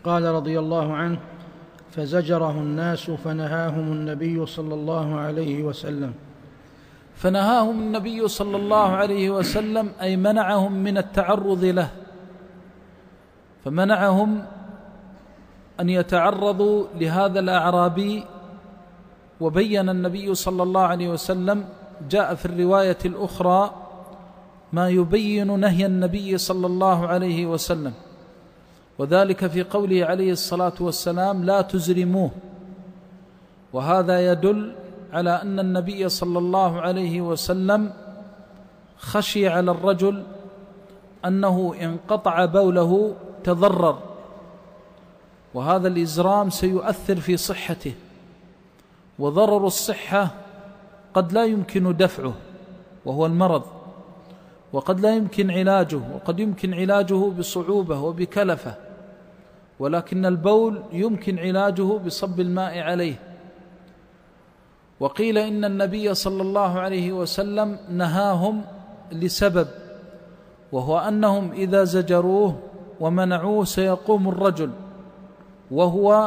قال رضي الله عنه: فزجره الناس فنهاهم النبي صلى الله عليه وسلم. فنهاهم النبي صلى الله عليه وسلم أي منعهم من التعرض له، فمنعهم أن يتعرضوا لهذا الأعرابي. وبين النبي صلى الله عليه وسلم، جاء في الرواية الأخرى ما يبين نهي النبي صلى الله عليه وسلم، وذلك في قوله عليه الصلاة والسلام: لا تزرموه. وهذا يدل على أن النبي صلى الله عليه وسلم خشي على الرجل أنه إن قطع بوله تضرر، وهذا الإزرام سيؤثر في صحته، وضرر الصحة قد لا يمكن دفعه وهو المرض، وقد لا يمكن علاجه، وقد يمكن علاجه بصعوبة وبكلفة، ولكن البول يمكن علاجه بصب الماء عليه. وقيل إن النبي صلى الله عليه وسلم نهاهم لسبب، وهو أنهم إذا زجروه ومنعوه سيقوم الرجل وهو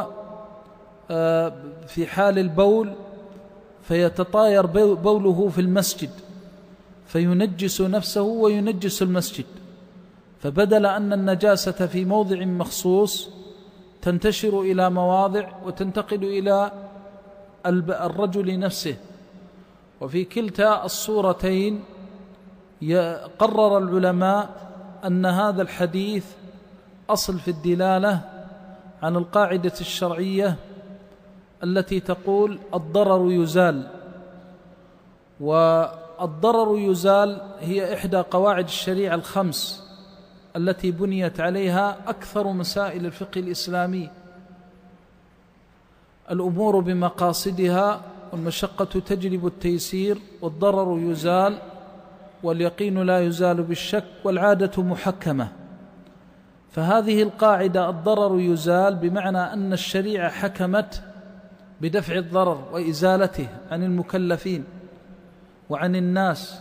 في حال البول فيتطاير بوله في المسجد فينجس نفسه وينجس المسجد، فبدل أن النجاسة في موضع مخصوص تنتشر إلى مواضع وتنتقل إلى الرجل نفسه. وفي كلتا الصورتين قرر العلماء أن هذا الحديث أصل في الدلالة عن القاعدة الشرعية التي تقول: الضرر يزال. والضرر يزال هي إحدى قواعد الشريعة الخمس التي بنيت عليها أكثر مسائل الفقه الإسلامي: الأمور بمقاصدها، والمشقة تجلب التيسير، والضرر يزال، واليقين لا يزال بالشك، والعادة محكمة. فهذه القاعدة الضرر يزال بمعنى أن الشريعة حكمت بدفع الضرر وإزالته عن المكلفين وعن الناس،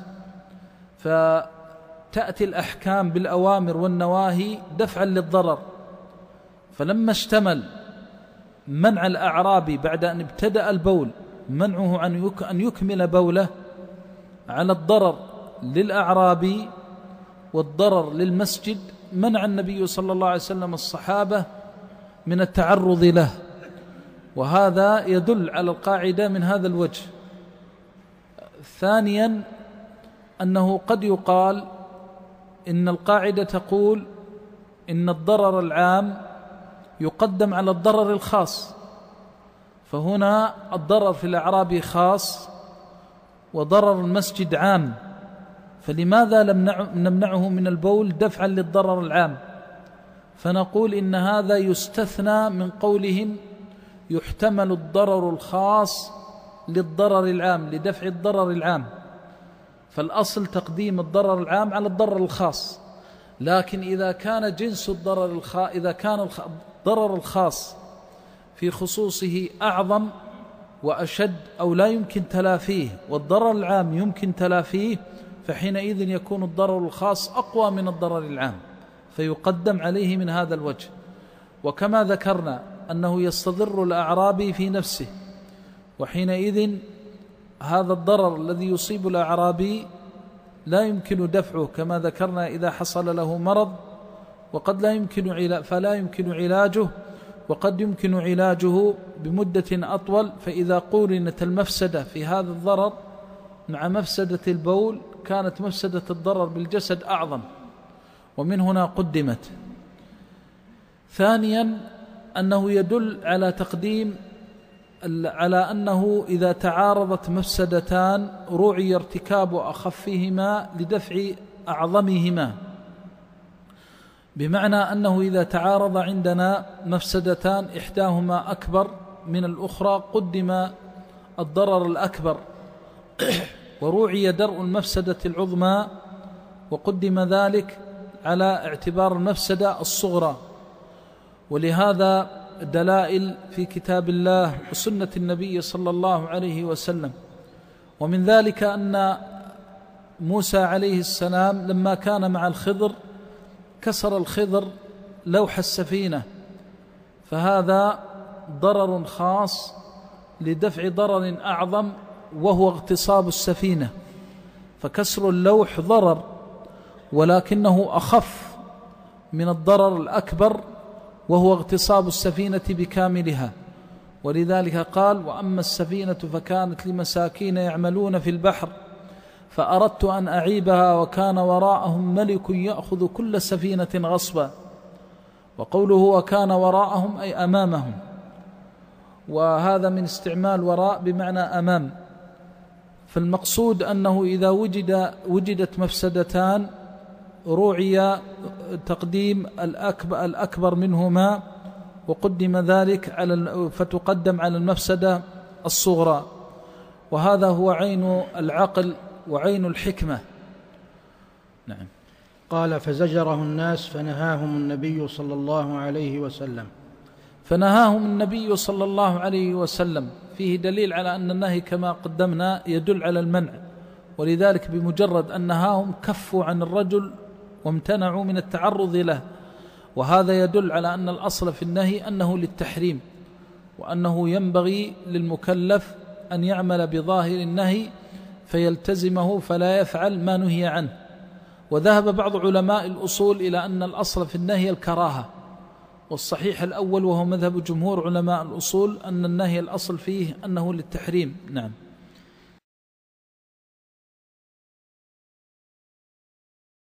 فتأتي الأحكام بالأوامر والنواهي دفعا للضرر. فلما اشتمل منع الأعرابي بعد أن ابتدأ البول، منعه أن يكمل بوله، على الضرر للأعرابي والضرر للمسجد، منع النبي صلى الله عليه وسلم الصحابة من التعرض له، وهذا يدل على القاعدة من هذا الوجه. ثانيا، أنه قد يقال إن القاعدة تقول إن الضرر العام يقدم على الضرر الخاص، فهنا الضرر في الأعراب خاص وضرر المسجد عام، فلماذا لم نمنعه من البول دفعا للضرر العام؟ فنقول إن هذا يستثنى من قولهم يحتمل الضرر الخاص للضرر العام، لدفع الضرر العام، فالأصل تقديم الضرر العام على الضرر الخاص. لكن إذا كان جنس الضرر إذا كان الضرر الخاص في خصوصه أعظم وأشد أو لا يمكن تلافيه، والضرر العام يمكن تلافيه، فحينئذ يكون الضرر الخاص أقوى من الضرر العام، فيقدم عليه من هذا الوجه. وكما ذكرنا أنه يستضر الأعرابي في نفسه، وحينئذ هذا الضرر الذي يصيب الأعرابي لا يمكن دفعه كما ذكرنا إذا حصل له مرض، وقد فلا يمكن علاجه، وقد يمكن علاجه بمدة أطول. فإذا قورنت المفسدة في هذا الضرر مع مفسدة البول كانت مفسدة الضرر بالجسد أعظم، ومن هنا قدمت. ثانيا، أنه يدل على أنه إذا تعارضت مفسدتان رعي ارتكاب أخفهما لدفع أعظمهما، بمعنى أنه إذا تعارض عندنا مفسدتان إحداهما أكبر من الأخرى قدم الضرر الأكبر ورعي درء المفسدة العظمى، وقدم ذلك على اعتبار المفسدة الصغرى. ولهذا دلائل في كتاب الله وسنة النبي صلى الله عليه وسلم. ومن ذلك أن موسى عليه السلام لما كان مع الخضر كسر الخضر لوح السفينة فهذا ضرر خاص لدفع ضرر أعظم وهو اغتصاب السفينة، فكسر اللوح ضرر ولكنه أخف من الضرر الأكبر وهو اغتصاب السفينة بكاملها. ولذلك قال: وأما السفينة فكانت لمساكين يعملون في البحر فأردت أن أعيبها وكان وراءهم ملك يأخذ كل سفينة غصبا. وقوله وكان وراءهم أي أمامهم، وهذا من استعمال وراء بمعنى أمام. فالمقصود أنه إذا وجدت مفسدتان روعي تقديم الأكبر منهما وقدم ذلك فتقدم على المفسدة الصغرى، وهذا هو عين العقل وعين الحكمة. نعم. قال: فزجره الناس فنهاهم النبي صلى الله عليه وسلم. فنهاهم النبي صلى الله عليه وسلم، فيه دليل على أن النهي كما قدمنا يدل على المنع، ولذلك بمجرد أن نهاهم كفوا عن الرجل وامتنعوا من التعرض له، وهذا يدل على أن الأصل في النهي أنه للتحريم، وأنه ينبغي للمكلف أن يعمل بظاهر النهي فيلتزمه فلا يفعل ما نهي عنه. وذهب بعض علماء الأصول إلى أن الأصل في النهي الكراهة، والصحيح الأول وهو مذهب جمهور علماء الأصول أن النهي الأصل فيه أنه للتحريم. نعم.